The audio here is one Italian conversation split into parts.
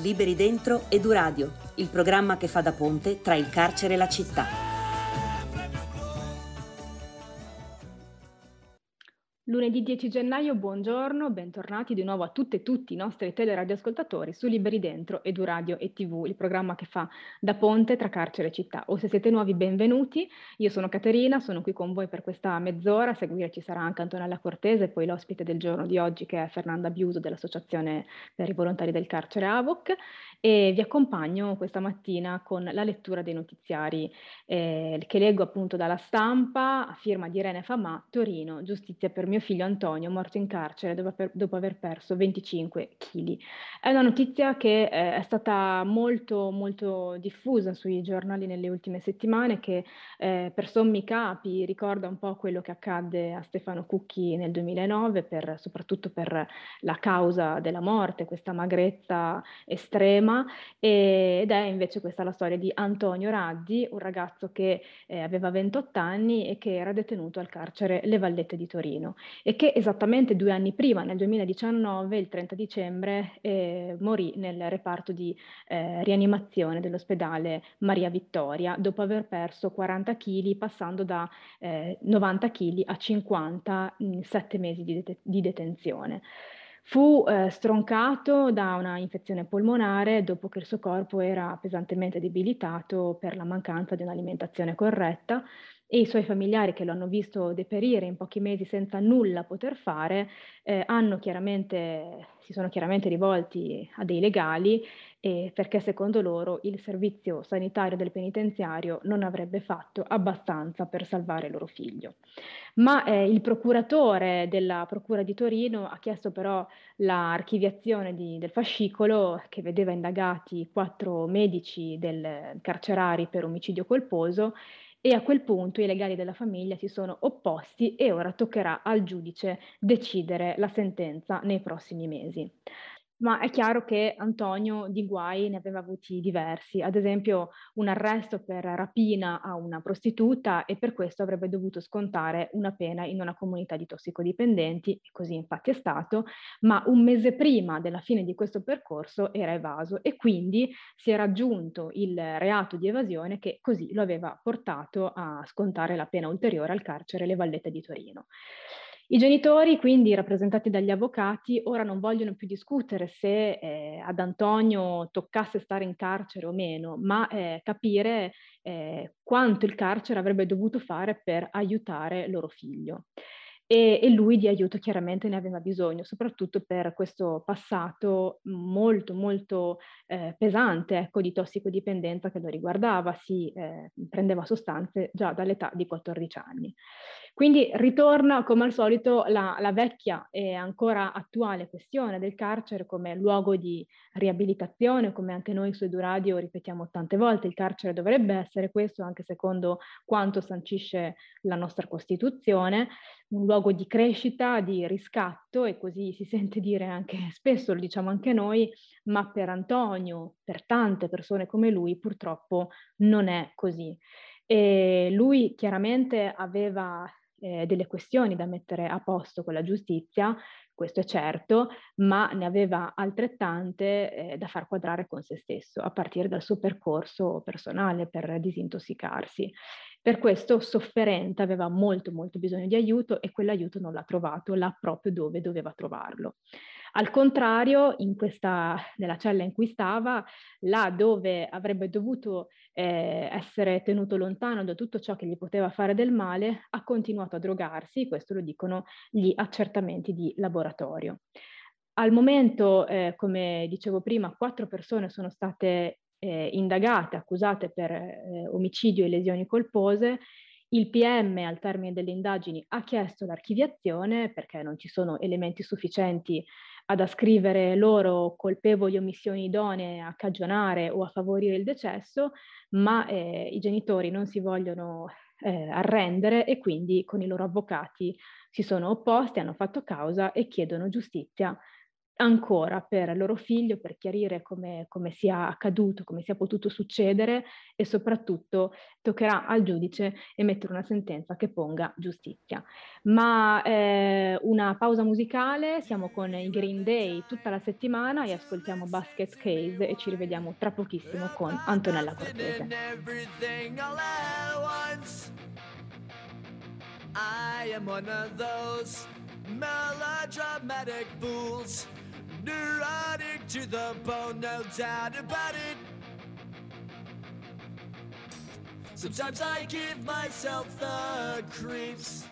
Liberi Dentro Eduradio, il programma che fa da ponte tra il carcere e la città. Lunedì 10 gennaio, buongiorno, bentornati di nuovo a tutte e tutti i nostri teleradioascoltatori su Liberi Dentro Eduradio e TV, il programma che fa da ponte tra carcere e città. O se siete nuovi, benvenuti. Io sono Caterina, sono qui con voi per questa mezz'ora. A seguire ci sarà anche Antonella Cortese, poi l'ospite del giorno di oggi che è Fernanda Biuso dell'Associazione per i Volontari del Carcere AVOC, e vi accompagno questa mattina con la lettura dei notiziari che leggo appunto dalla Stampa, a firma di Irene Famà. Torino, giustizia per mio figlio Antonio, morto in carcere dopo aver perso 25 kg. È una notizia che è stata molto diffusa sui giornali nelle ultime settimane, che per sommi capi ricorda un po' quello che accadde a Stefano Cucchi nel 2009, soprattutto per la causa della morte, questa magrezza estrema, ed è invece questa la storia di Antonio Raddi, un ragazzo che aveva 28 anni e che era detenuto al carcere Le Vallette di Torino e che esattamente 2 anni prima, nel 2019, il 30 dicembre, morì nel reparto di rianimazione dell'ospedale Maria Vittoria dopo aver perso 40 kg, passando da 90 kg a 50 in 7 mesi di detenzione. Fu stroncato da una infezione polmonare dopo che il suo corpo era pesantemente debilitato per la mancanza di un'alimentazione corretta, e i suoi familiari, che lo hanno visto deperire in pochi mesi senza nulla poter fare, si sono chiaramente rivolti a dei legali, perché secondo loro il servizio sanitario del penitenziario non avrebbe fatto abbastanza per salvare loro figlio. Ma il procuratore della Procura di Torino ha chiesto però l'archiviazione del fascicolo che vedeva indagati 4 medici carcerari per omicidio colposo, e a quel punto i legali della famiglia si sono opposti e ora toccherà al giudice decidere la sentenza nei prossimi mesi. Ma è chiaro che Antonio di guai ne aveva avuti diversi, ad esempio un arresto per rapina a una prostituta, e per questo avrebbe dovuto scontare una pena in una comunità di tossicodipendenti, e così infatti è stato, ma un mese prima della fine di questo percorso era evaso e quindi si era aggiunto il reato di evasione, che così lo aveva portato a scontare la pena ulteriore al carcere Le Vallette di Torino. I genitori, quindi rappresentati dagli avvocati, ora non vogliono più discutere se ad Antonio toccasse stare in carcere o meno, ma capire quanto il carcere avrebbe dovuto fare per aiutare loro figlio. E lui di aiuto chiaramente ne aveva bisogno, soprattutto per questo passato molto pesante, ecco, di tossicodipendenza che lo riguardava. Prendeva sostanze già dall'età di 14 anni. Quindi ritorna come al solito la vecchia e ancora attuale questione del carcere come luogo di riabilitazione, come anche noi su Eduradio ripetiamo tante volte. Il carcere dovrebbe essere questo, anche secondo quanto sancisce la nostra Costituzione, un luogo di crescita, di riscatto, e così si sente dire anche spesso, lo diciamo anche noi, ma per Antonio, per tante persone come lui, purtroppo non è così. E lui chiaramente aveva delle questioni da mettere a posto con la giustizia, questo è certo, ma ne aveva altrettante da far quadrare con se stesso, a partire dal suo percorso personale per disintossicarsi. Per questo, sofferente, aveva molto bisogno di aiuto, e quell'aiuto non l'ha trovato là proprio dove doveva trovarlo. Al contrario, nella cella in cui stava, là dove avrebbe dovuto essere tenuto lontano da tutto ciò che gli poteva fare del male, ha continuato a drogarsi. Questo lo dicono gli accertamenti di laboratorio. Al momento, come dicevo prima, 4 persone sono state indagate, accusate per omicidio e lesioni colpose. Il PM, al termine delle indagini, ha chiesto l'archiviazione perché non ci sono elementi sufficienti ad ascrivere loro colpevoli omissioni idonee a cagionare o a favorire il decesso, ma i genitori non si vogliono arrendere, e quindi con i loro avvocati si sono opposti, hanno fatto causa e chiedono giustizia ancora per loro figlio, per chiarire come sia accaduto, come sia potuto succedere, e soprattutto toccherà al giudice emettere una sentenza che ponga giustizia. Ma una pausa musicale, siamo con i Green Day tutta la settimana e ascoltiamo Basket Case e ci rivediamo tra pochissimo con Antonella Cortese. I am one of those melodramatic fools, neurotic to the bone, no doubt about it. Sometimes I give myself the creeps.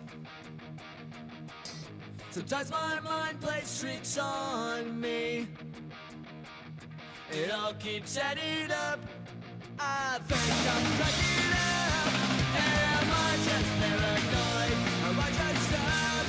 Sometimes my mind plays tricks on me. It all keeps adding up. I think I'm cracking up. Am I just paranoid? Am I just up?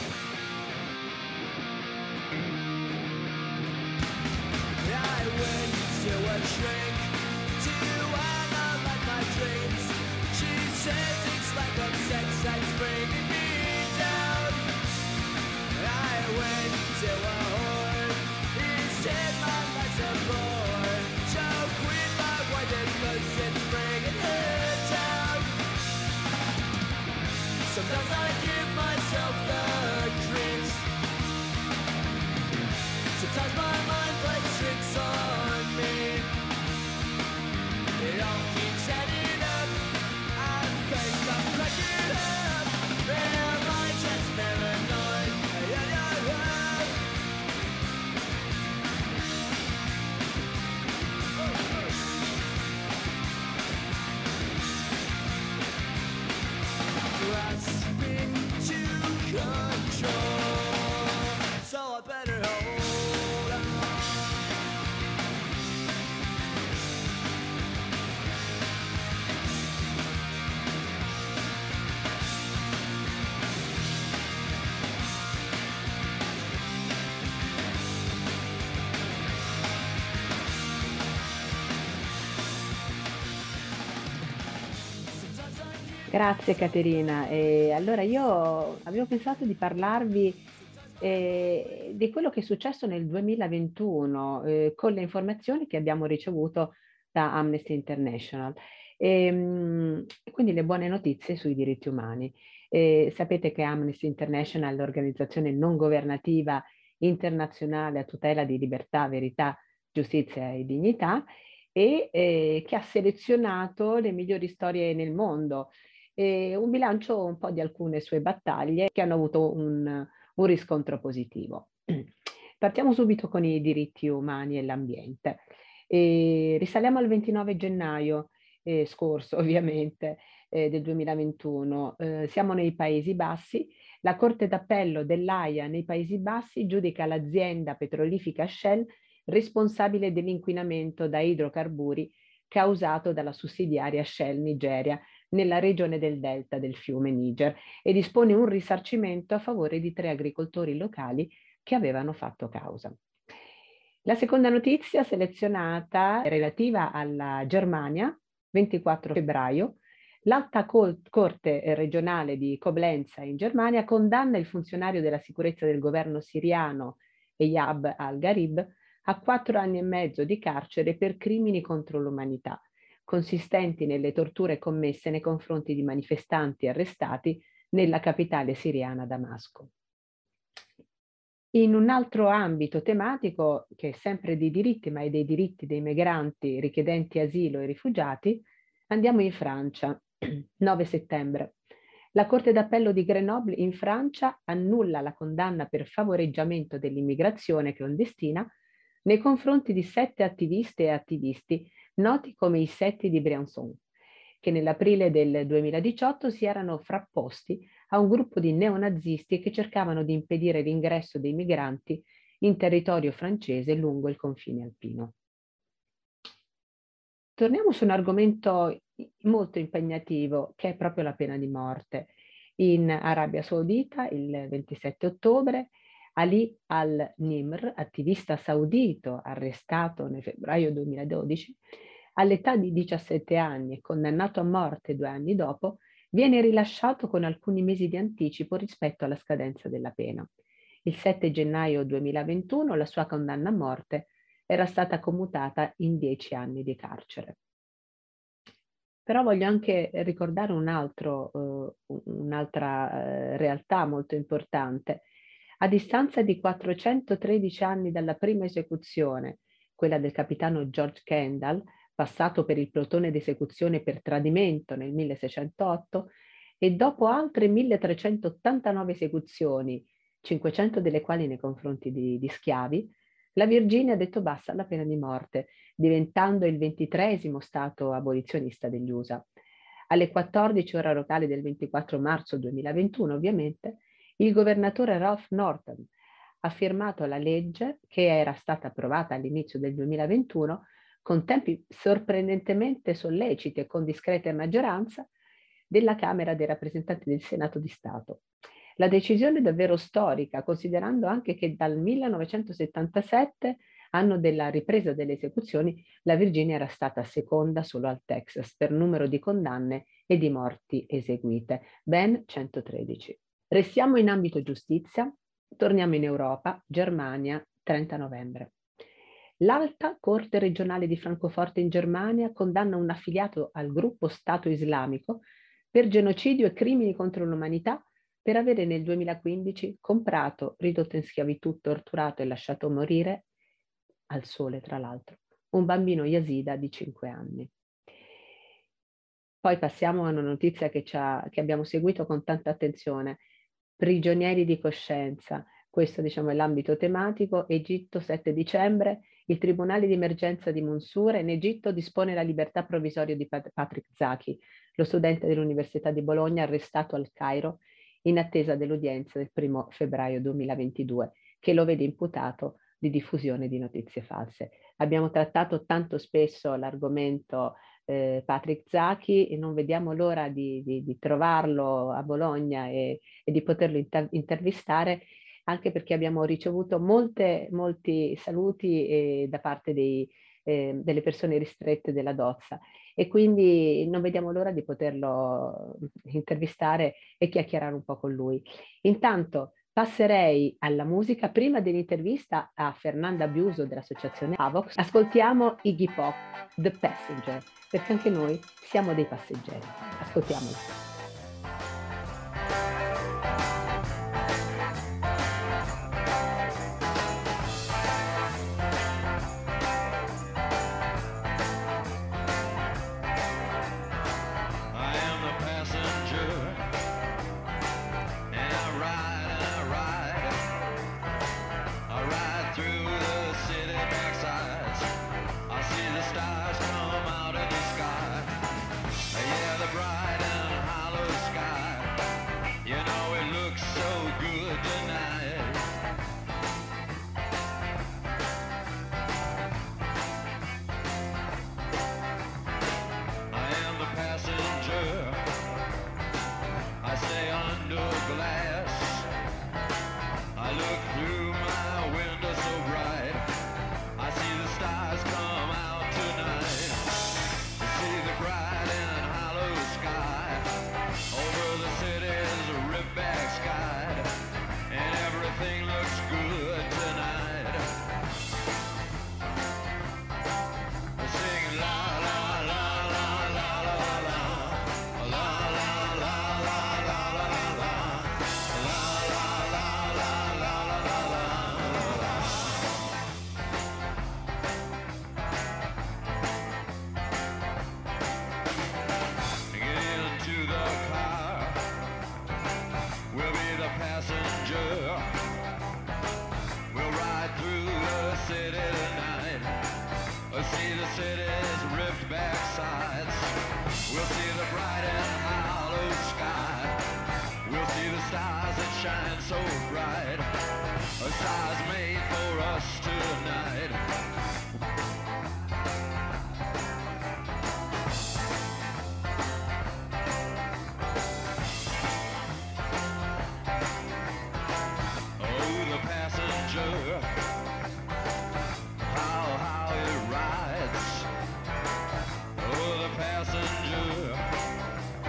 I went to a shrink to analyze my dreams. She says it's like a sex that's bringing me down. I went to a whore. He said my life's a bore. So quit my wife because it's bringing her down. Sometimes I give myself the creeps. Sometimes my mind plays tricks on me. It all keeps adding up. I think I'm cracking up. Am I just paranoid? Yeah, yeah, yeah. Grasping to control, so I better hold on. Grazie Caterina. Allora io avevo pensato di parlarvi di quello che è successo nel 2021 con le informazioni che abbiamo ricevuto da Amnesty International. Quindi le buone notizie sui diritti umani. Sapete che Amnesty International è l'organizzazione non governativa internazionale a tutela di libertà, verità, giustizia e dignità, e che ha selezionato le migliori storie nel mondo. Un bilancio un po' di alcune sue battaglie che hanno avuto un riscontro positivo. Partiamo subito con i diritti umani e l'ambiente. Risaliamo al 29 gennaio scorso, ovviamente, del 2021. Siamo nei Paesi Bassi. La Corte d'Appello dell'Aia nei Paesi Bassi giudica l'azienda petrolifera Shell responsabile dell'inquinamento da idrocarburi causato dalla sussidiaria Shell Nigeria nella regione del delta del fiume Niger e dispone un risarcimento a favore di 3 agricoltori locali che avevano fatto causa. La seconda notizia selezionata è relativa alla Germania, 24 febbraio. L'Alta Corte regionale di Coblenza in Germania condanna il funzionario della sicurezza del governo siriano Eyab al-Gharib a 4 anni e mezzo di carcere per crimini contro l'umanità, consistenti nelle torture commesse nei confronti di manifestanti arrestati nella capitale siriana Damasco. In un altro ambito tematico, che è sempre di diritti, ma è dei diritti dei migranti richiedenti asilo e rifugiati, andiamo in Francia, 9 settembre. La Corte d'Appello di Grenoble in Francia annulla la condanna per favoreggiamento dell'immigrazione clandestina nei confronti di 7 attiviste e attivisti noti come i Setti di Briançon, che nell'aprile del 2018 si erano frapposti a un gruppo di neonazisti che cercavano di impedire l'ingresso dei migranti in territorio francese lungo il confine alpino. Torniamo su un argomento molto impegnativo, che è proprio la pena di morte. In Arabia Saudita, il 27 ottobre, Ali al-Nimr, attivista saudito arrestato nel febbraio 2012, all'età di 17 anni e condannato a morte 2 anni dopo, viene rilasciato con alcuni mesi di anticipo rispetto alla scadenza della pena. Il 7 gennaio 2021 la sua condanna a morte era stata commutata in 10 anni di carcere. Però voglio anche ricordare un'altra realtà molto importante. A distanza di 413 anni dalla prima esecuzione, quella del capitano George Kendall, passato per il plotone d'esecuzione per tradimento nel 1608, e dopo altre 1389 esecuzioni, 500 delle quali nei confronti di schiavi, la Virginia ha detto basta alla pena di morte, diventando il 23esimo stato abolizionista degli USA. Alle 14 ora locali del 24 marzo 2021, ovviamente, il governatore Ralph Northam ha firmato la legge che era stata approvata all'inizio del 2021 con tempi sorprendentemente solleciti e con discreta maggioranza della Camera dei rappresentanti del Senato di Stato. La decisione è davvero storica, considerando anche che dal 1977, anno della ripresa delle esecuzioni, la Virginia era stata seconda solo al Texas per numero di condanne e di morti eseguite, ben 113. Restiamo in ambito giustizia, torniamo in Europa, Germania, 30 novembre. L'Alta Corte regionale di Francoforte in Germania condanna un affiliato al gruppo Stato Islamico per genocidio e crimini contro l'umanità per avere nel 2015 comprato, ridotto in schiavitù, torturato e lasciato morire, al sole tra l'altro, un bambino yazida di 5 anni. Poi passiamo a una notizia che abbiamo seguito con tanta attenzione. Prigionieri di coscienza, questo diciamo è l'ambito tematico. Egitto, 7 dicembre, il Tribunale di Emergenza di Mansoura in Egitto dispone la libertà provvisoria di Patrick Zaki, lo studente dell'Università di Bologna arrestato al Cairo in attesa dell'udienza del 1 febbraio 2022, che lo vede imputato di diffusione di notizie false. Abbiamo trattato tanto spesso l'argomento Patrick Zaki e non vediamo l'ora di trovarlo a Bologna e di poterlo intervistare, anche perché abbiamo ricevuto molti saluti da parte delle persone ristrette della Dozza e quindi non vediamo l'ora di poterlo intervistare e chiacchierare un po' con lui. Intanto passerei alla musica. Prima dell'intervista a Fernanda Biuso dell'associazione Avox, ascoltiamo Iggy Pop, The Passenger, perché anche noi siamo dei passeggeri. Ascoltiamolo.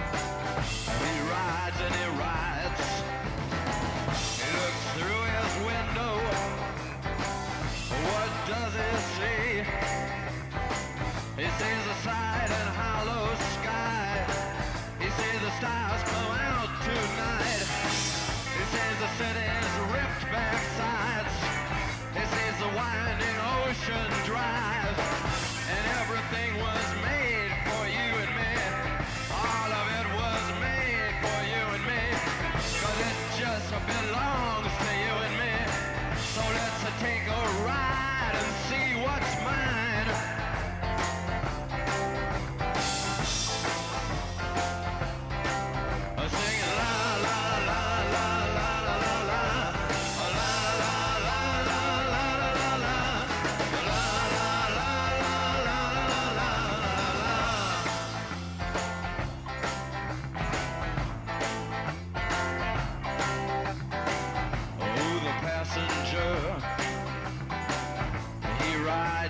He rides and he rides. He looks through his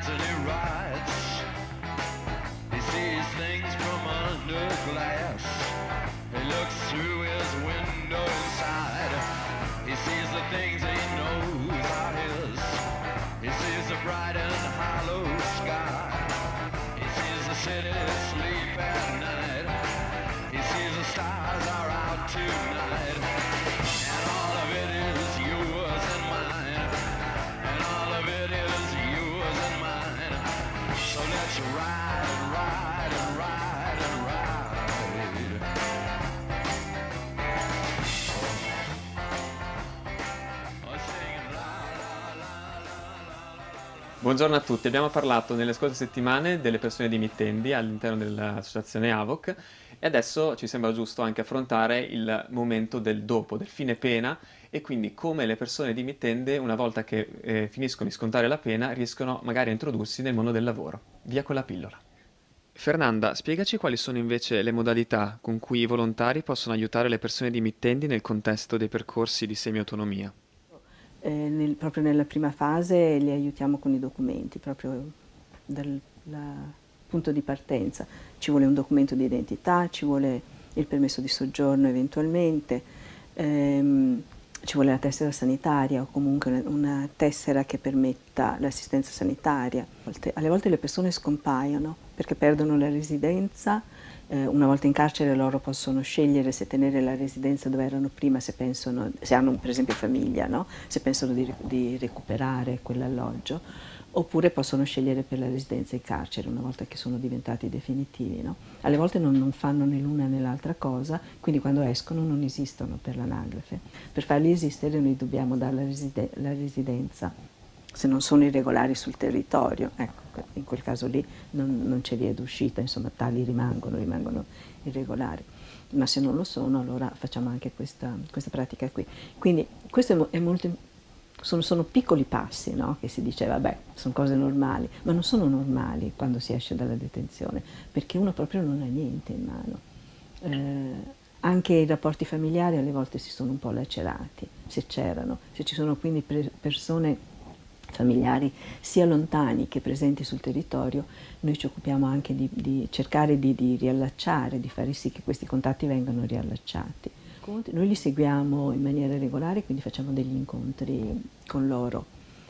rides and he rides. He sees things from under glass. He looks through his window inside. He sees the things he knows are his. He sees the bright and hollow sky. He sees the city sleep at night. He sees the stars are out tonight. And all of it is yours and mine. And all of it is yours and mine. So let's ride and ride and ride and ride. Buongiorno a tutti, abbiamo parlato nelle scorse settimane delle persone dimittendi all'interno dell'associazione AVOC e adesso ci sembra giusto anche affrontare il momento del dopo, del fine pena e quindi come le persone dimittende una volta che finiscono di scontare la pena riescono magari a introdursi nel mondo del lavoro. Via con la pillola. Fernanda, spiegaci quali sono invece le modalità con cui i volontari possono aiutare le persone dimittenti nel contesto dei percorsi di semi-autonomia. Proprio nella prima fase li aiutiamo con i documenti, proprio dal punto di partenza. Ci vuole un documento di identità, ci vuole il permesso di soggiorno eventualmente, ci vuole la tessera sanitaria o comunque una tessera che permetta l'assistenza sanitaria. Alle volte le persone scompaiono perché perdono la residenza. Una volta in carcere loro possono scegliere se tenere la residenza dove erano prima, se hanno per esempio famiglia, no? Se pensano di recuperare quell'alloggio, oppure possono scegliere per la residenza in carcere una volta che sono diventati definitivi. No? Alle volte non fanno né l'una né l'altra cosa, quindi quando escono non esistono per l'anagrafe. Per farli esistere noi dobbiamo dare la residenza. Se non sono irregolari sul territorio, ecco, in quel caso lì non c'è via d'uscita, insomma tali rimangono irregolari, ma se non lo sono allora facciamo anche questa pratica qui. Quindi questo è molto, sono piccoli passi, no? Che si dice vabbè, sono cose normali, ma non sono normali quando si esce dalla detenzione, perché uno proprio non ha niente in mano. Anche i rapporti familiari alle volte si sono un po' lacerati, se ci sono quindi persone familiari sia lontani che presenti sul territorio, noi ci occupiamo anche di cercare di riallacciare, di fare sì che questi contatti vengano riallacciati. Noi li seguiamo in maniera regolare, quindi facciamo degli incontri con loro,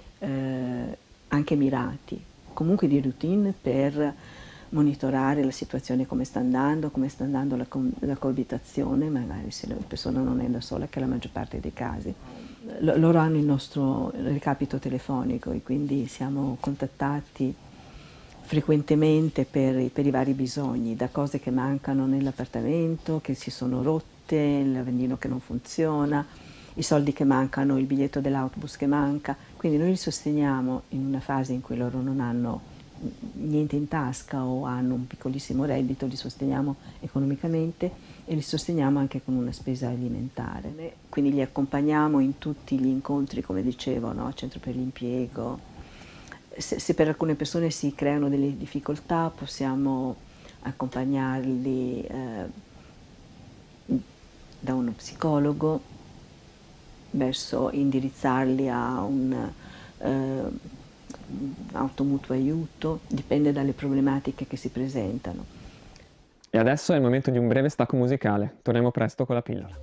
anche mirati, comunque di routine per monitorare la situazione, come sta andando la coabitazione, magari se la persona non è da sola, che è la maggior parte dei casi. Loro hanno il nostro recapito telefonico e quindi siamo contattati frequentemente per i vari bisogni, da cose che mancano nell'appartamento, che si sono rotte, il lavandino che non funziona, i soldi che mancano, il biglietto dell'autobus che manca. Quindi noi li sosteniamo in una fase in cui loro non hanno niente in tasca o hanno un piccolissimo reddito, li sosteniamo economicamente e li sosteniamo anche con una spesa alimentare. Quindi li accompagniamo in tutti gli incontri, come dicevo, no? Centro per l'impiego. Se per alcune persone si creano delle difficoltà possiamo accompagnarli da uno psicologo, indirizzarli a un automutuo aiuto, dipende dalle problematiche che si presentano. E adesso è il momento di un breve stacco musicale. Torniamo presto con la pillola.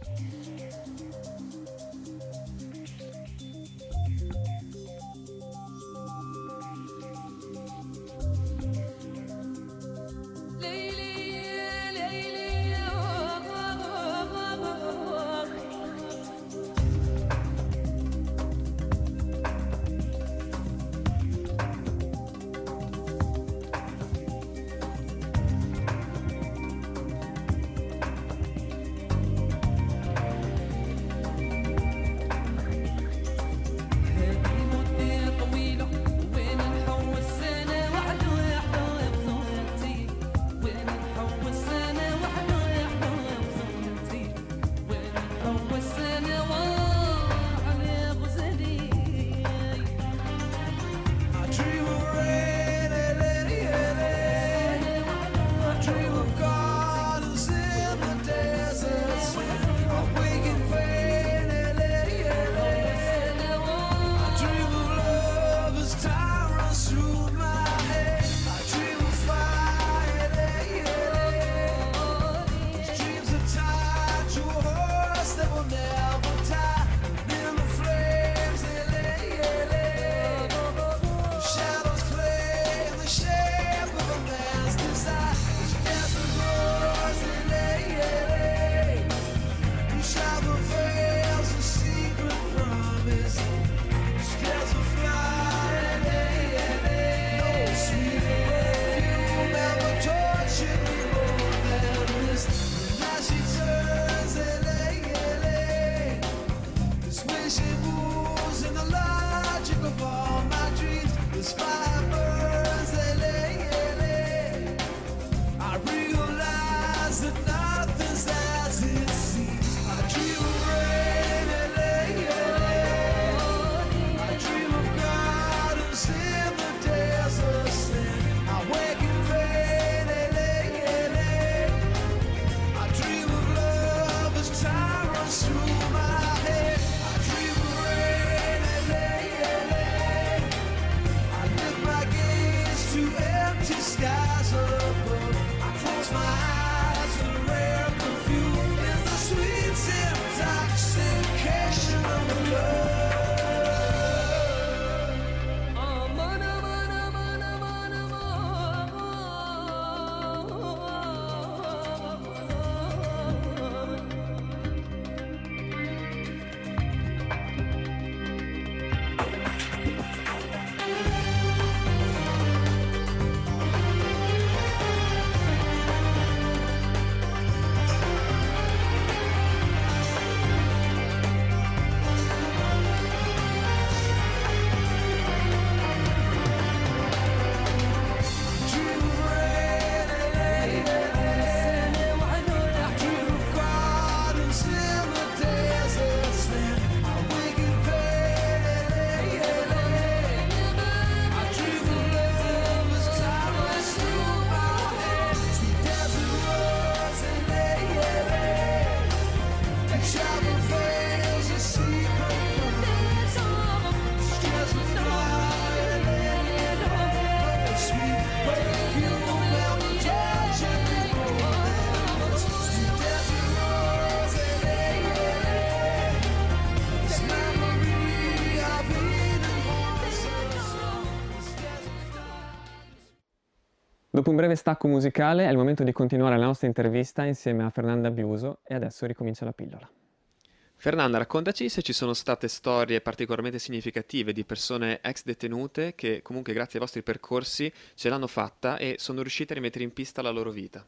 Dopo un breve stacco musicale è il momento di continuare la nostra intervista insieme a Fernanda Biuso e adesso ricomincia la pillola. Fernanda, raccontaci se ci sono state storie particolarmente significative di persone ex detenute che comunque grazie ai vostri percorsi ce l'hanno fatta e sono riuscite a rimettere in pista la loro vita.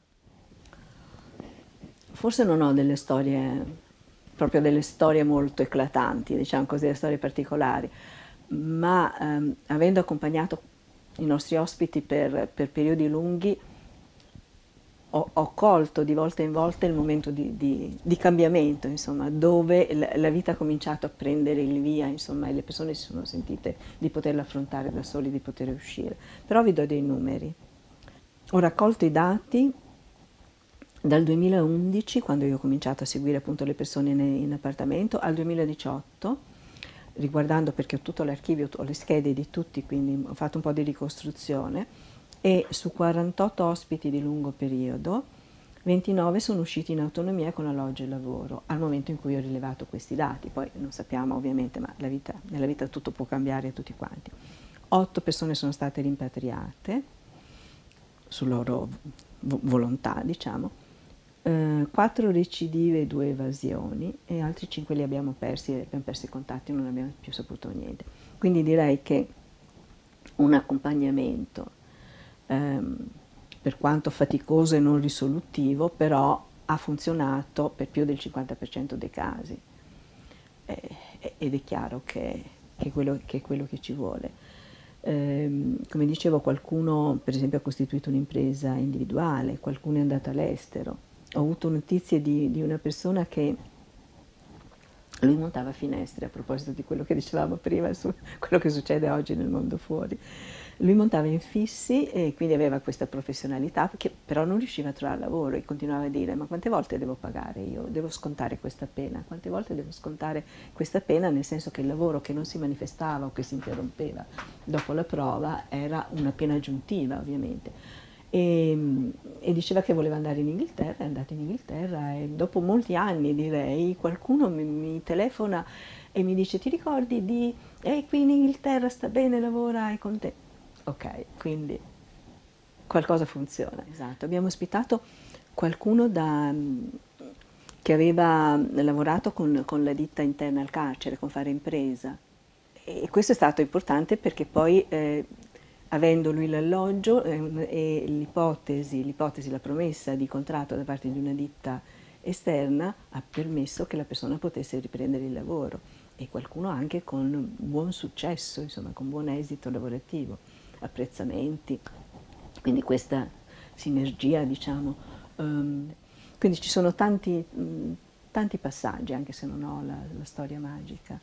Forse non ho delle storie, proprio delle storie molto eclatanti, diciamo così, delle storie particolari, ma avendo accompagnato i nostri ospiti per periodi lunghi, ho colto di volta in volta il momento di cambiamento, insomma, dove la vita ha cominciato a prendere il via, insomma, e le persone si sono sentite di poterla affrontare da soli, di poter uscire. Però vi do dei numeri. Ho raccolto i dati dal 2011, quando io ho cominciato a seguire appunto le persone in appartamento, al 2018, riguardando, perché ho tutto l'archivio, ho le schede di tutti, quindi ho fatto un po' di ricostruzione, e su 48 ospiti di lungo periodo, 29 sono usciti in autonomia con alloggio e lavoro, al momento in cui ho rilevato questi dati. Poi non sappiamo ovviamente, ma nella vita tutto può cambiare a tutti quanti. 8 persone sono state rimpatriate, su loro volontà, diciamo, 4 recidive e 2 evasioni, e altri 5 li abbiamo persi i contatti, non abbiamo più saputo niente. Quindi direi che un accompagnamento, per quanto faticoso e non risolutivo, però ha funzionato per più del 50% dei casi, ed è chiaro che è quello che ci vuole. Come dicevo, qualcuno per esempio ha costituito un'impresa individuale, qualcuno è andato all'estero. Ho avuto notizie di una persona che lui montava finestre, a proposito di quello che dicevamo prima su quello che succede oggi nel mondo fuori. Lui montava infissi e quindi aveva questa professionalità, che però non riusciva a trovare lavoro, e continuava a dire: ma quante volte devo pagare io? Devo scontare questa pena? Quante volte devo scontare questa pena? Nel senso che il lavoro che non si manifestava o che si interrompeva dopo la prova era una pena aggiuntiva, ovviamente. E diceva che voleva andare in Inghilterra, è andato in Inghilterra, e dopo molti anni, direi, qualcuno mi telefona e mi dice: ti ricordi di qui in Inghilterra sta bene, lavora, è con te. Ok, quindi qualcosa funziona, esatto. Abbiamo ospitato qualcuno che aveva lavorato con la ditta interna al carcere, con Fare Impresa, e questo è stato importante perché poi avendo lui l'alloggio e l'ipotesi, la promessa di contratto da parte di una ditta esterna, ha permesso che la persona potesse riprendere il lavoro, e qualcuno anche con buon successo, insomma, con buon esito lavorativo, apprezzamenti, quindi questa sinergia, diciamo. Quindi ci sono tanti passaggi, anche se non ho la storia magica.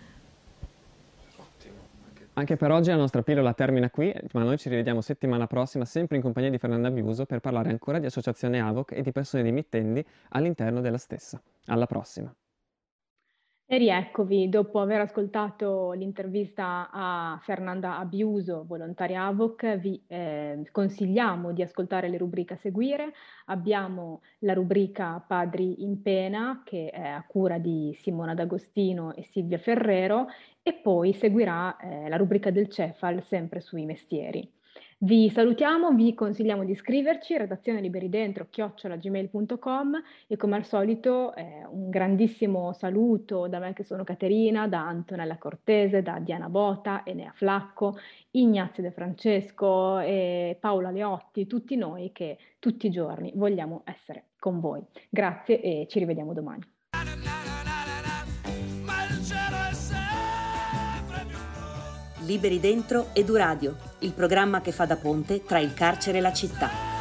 Anche per oggi la nostra pillola termina qui, ma noi ci rivediamo settimana prossima, sempre in compagnia di Fernanda Biuso, per parlare ancora di Associazione AVOC e di persone dimittendi all'interno della stessa. Alla prossima! E rieccovi, dopo aver ascoltato l'intervista a Fernanda Biuso, volontaria AVOC, vi consigliamo di ascoltare le rubriche a seguire. Abbiamo la rubrica Padri in Pena, che è a cura di Simona D'Agostino e Silvia Ferrero, e poi seguirà la rubrica del Cefal, sempre sui mestieri. Vi salutiamo, vi consigliamo di iscriverci, redazione liberidentro@gmail.com, e come al solito un grandissimo saluto da me, che sono Caterina, da Antonella Cortese, da Diana Bota, Enea Flacco, Ignazio De Francesco e Paola Leotti, tutti noi che tutti i giorni vogliamo essere con voi. Grazie e ci rivediamo domani. Liberi Dentro Eduradio, il programma che fa da ponte tra il carcere e la città.